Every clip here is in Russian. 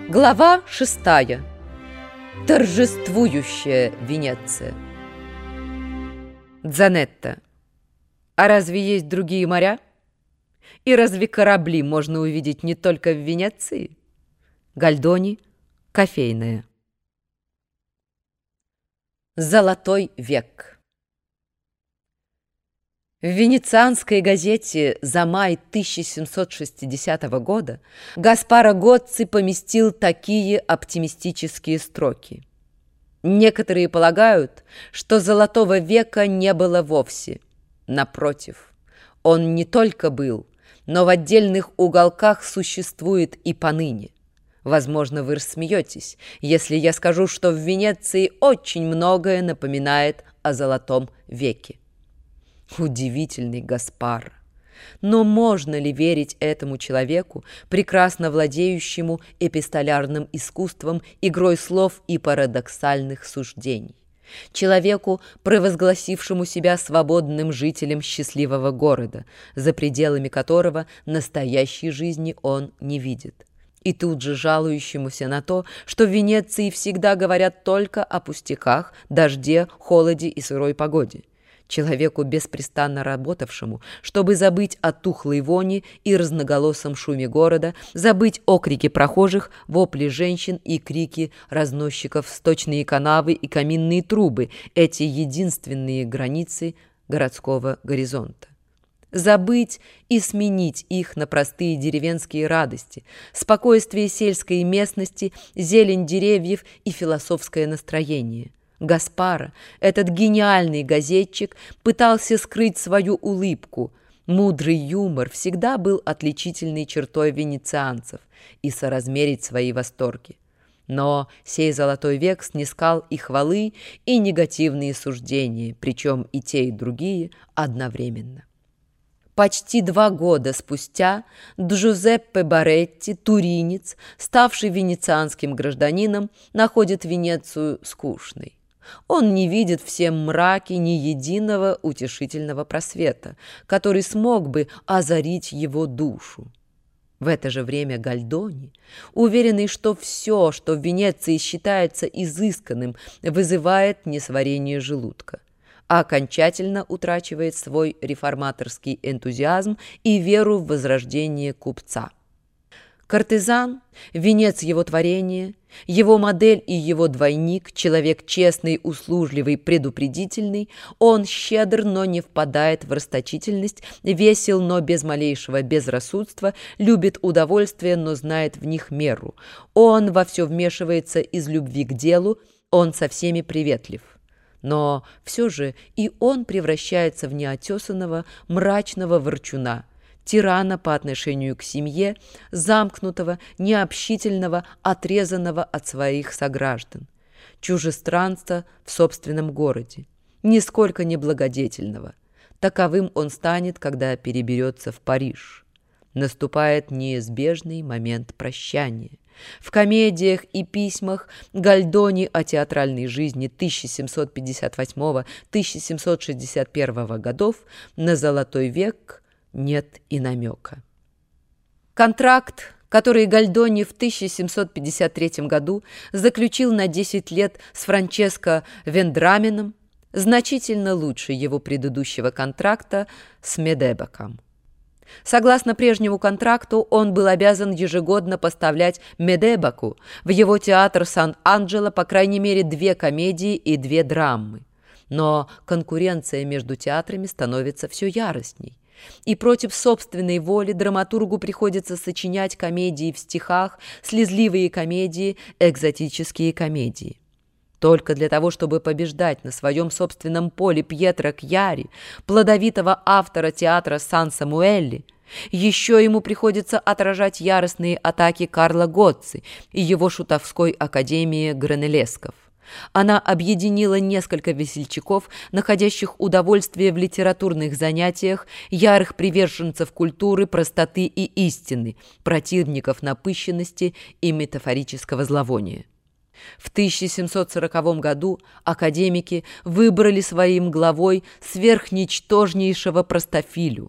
Глава 6. Торжествующая Венеция. Дзанетта. А разве есть другие моря? И разве корабли можно увидеть не только в Венеции? Гальдони. Кофейная. Золотой век. В венецианской газете за май 1760 года Гаспаро Гоцци поместил такие оптимистические строки. Некоторые полагают, что золотого века не было вовсе. Напротив, он не только был, но в отдельных уголках существует и поныне. Возможно, вы рассмеетесь, если я скажу, что в Венеции очень многое напоминает о золотом веке. Удивительный Гаспаро! Но можно ли верить этому человеку, прекрасно владеющему эпистолярным искусством, игрой слов и парадоксальных суждений? Человеку, провозгласившему себя свободным жителем счастливого города, за пределами которого настоящей жизни он не видит? И тут же жалующемуся на то, что в Венеции всегда говорят только о пустяках, дожде, холоде и сырой погоде? Человеку, беспрестанно работавшему, чтобы забыть о тухлой вони и разноголосом шуме города, забыть окрики прохожих, вопли женщин и крики разносчиков, сточные канавы и каминные трубы, эти единственные границы городского горизонта. Забыть и сменить их на простые деревенские радости, спокойствие сельской местности, зелень деревьев и философское настроение. Гаспаро, этот гениальный газетчик, пытался скрыть свою улыбку. Мудрый юмор всегда был отличительной чертой венецианцев и соразмерить свои восторги. Но сей золотой век снискал и хвалы, и негативные суждения, причем и те, и другие одновременно. Почти 2 года спустя Джузеппе Баретти, туринец, ставший венецианским гражданином, находит Венецию скучной. Он не видит в всем мраке ни единого утешительного просвета, который смог бы озарить его душу. В это же время Гальдони, уверенный, что все, что в Венеции считается изысканным, вызывает несварение желудка, окончательно утрачивает свой реформаторский энтузиазм и веру в возрождение купца. Кортезан, венец его творения, его модель и его двойник, человек честный, услужливый, предупредительный, он щедр, но не впадает в расточительность, весел, но без малейшего безрассудства, любит удовольствия, но знает в них меру. Он во все вмешивается из любви к делу, он со всеми приветлив. Но все же и он превращается в неотесанного, мрачного ворчуна, тирана по отношению к семье, замкнутого, необщительного, отрезанного от своих сограждан, чужестранца в собственном городе, нисколько не благодетельного. Таковым он станет, когда переберется в Париж. Наступает неизбежный момент прощания. В комедиях и письмах Гальдони о театральной жизни 1758-1761 годов на золотой век нет и намека. Контракт, который Гальдони в 1753 году заключил на 10 лет с Франческо Вендраменом, значительно лучше его предыдущего контракта с Медебаком. Согласно прежнему контракту, он был обязан ежегодно поставлять Медебаку в его театр Сан-Анджело по крайней мере 2 комедии и 2 драмы. Но конкуренция между театрами становится все яростней, и против собственной воли драматургу приходится сочинять комедии в стихах, слезливые комедии, экзотические комедии. Только для того, чтобы побеждать на своем собственном поле Пьетро Кьяри, плодовитого автора театра Сан-Самуэлли, еще ему приходится отражать яростные атаки Карла Гоцци и его шутовской академии Гранеллесков. Она объединила несколько весельчаков, находящих удовольствие в литературных занятиях, ярых приверженцев культуры, простоты и истины, противников напыщенности и метафорического зловония. В 1740 году академики выбрали своим главой сверхничтожнейшего простофилю,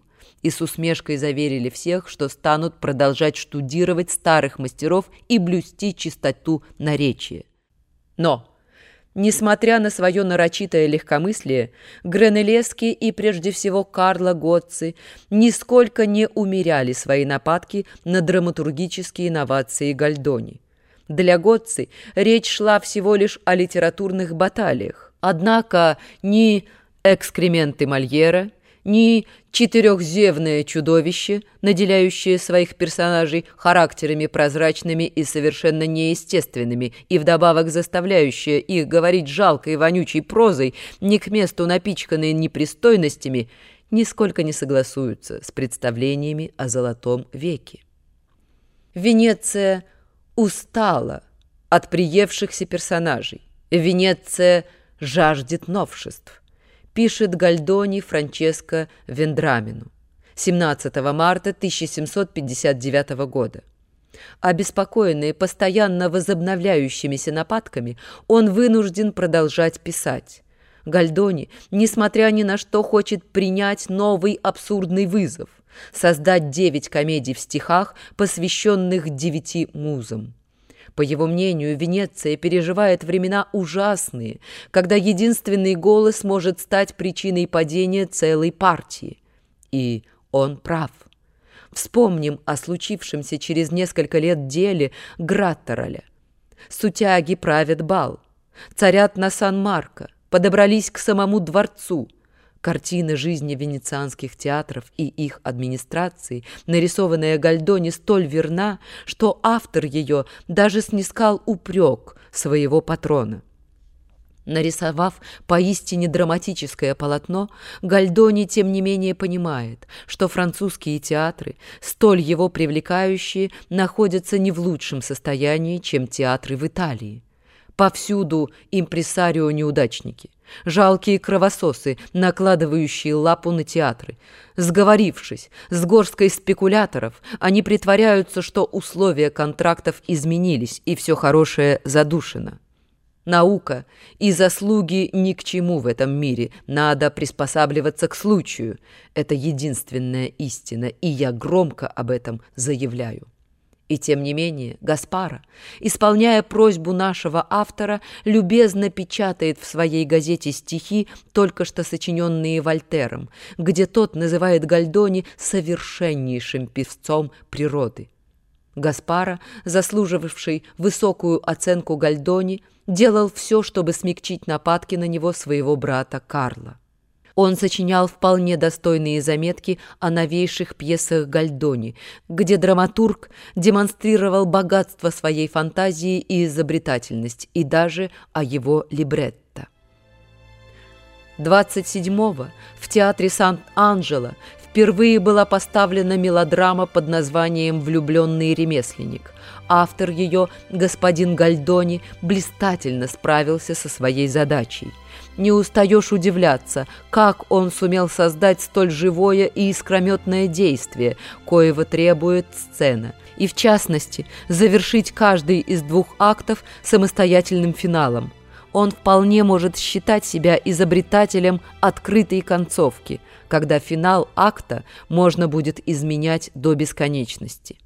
и с усмешкой заверили всех, что станут продолжать штудировать старых мастеров и блюсти чистоту наречия. Но, несмотря на свое нарочитое легкомыслие, Гранеллески и прежде всего Карло Гоцци нисколько не умеряли свои нападки на драматургические инновации Гольдони. Для Гоцци речь шла всего лишь о литературных баталиях. Однако ни экскременты Мольера, ни четырехзевное чудовище, наделяющее своих персонажей характерами прозрачными и совершенно неестественными, и вдобавок заставляющее их говорить жалкой и вонючей прозой, не к месту напичканные непристойностями, нисколько не согласуются с представлениями о Золотом веке. Венеция устала от приевшихся персонажей. Венеция жаждет новшеств, пишет Гольдони Франческо Вендрамину 17 марта 1759 года. Обеспокоенный постоянно возобновляющимися нападками, он вынужден продолжать писать. Гольдони, несмотря ни на что, хочет принять новый абсурдный вызов – создать 9 комедий в стихах, посвященных 9 музам. По его мнению, Венеция переживает времена ужасные, когда единственный голос может стать причиной падения целой партии. И он прав. Вспомним о случившемся через несколько лет деле Граттароля. Сутяги правят бал, царят на Сан-Марко, подобрались к самому дворцу. Картина жизни венецианских театров и их администрации, нарисованная Гольдони, столь верна, что автор ее даже снискал упрек своего патрона. Нарисовав поистине драматическое полотно, Гольдони, тем не менее, понимает, что французские театры, столь его привлекающие, находятся не в лучшем состоянии, чем театры в Италии. Повсюду импресарио-неудачники, жалкие кровососы, накладывающие лапу на театры. Сговорившись с горсткой спекуляторов, они притворяются, что условия контрактов изменились, и все хорошее задушено. Наука и заслуги ни к чему в этом мире, надо приспосабливаться к случаю. Это единственная истина, и я громко об этом заявляю. И тем не менее Гаспара, исполняя просьбу нашего автора, любезно печатает в своей газете стихи, только что сочиненные Вольтером, где тот называет Гольдони совершеннейшим певцом природы. Гаспара, заслуживавший высокую оценку Гольдони, делал все, чтобы смягчить нападки на него своего брата Карла. Он сочинял вполне достойные заметки о новейших пьесах Гольдони, где драматург демонстрировал богатство своей фантазии и изобретательность, и даже о его либретто. 27-го в театре Сант-Анджело впервые была поставлена мелодрама под названием «Влюбленный ремесленник». Автор ее, господин Гольдони, блистательно справился со своей задачей. Не устаешь удивляться, как он сумел создать столь живое и искрометное действие, коего требует сцена, и, в частности, завершить каждый из 2 актов самостоятельным финалом. Он вполне может считать себя изобретателем открытой концовки, когда финал акта можно будет изменять до бесконечности.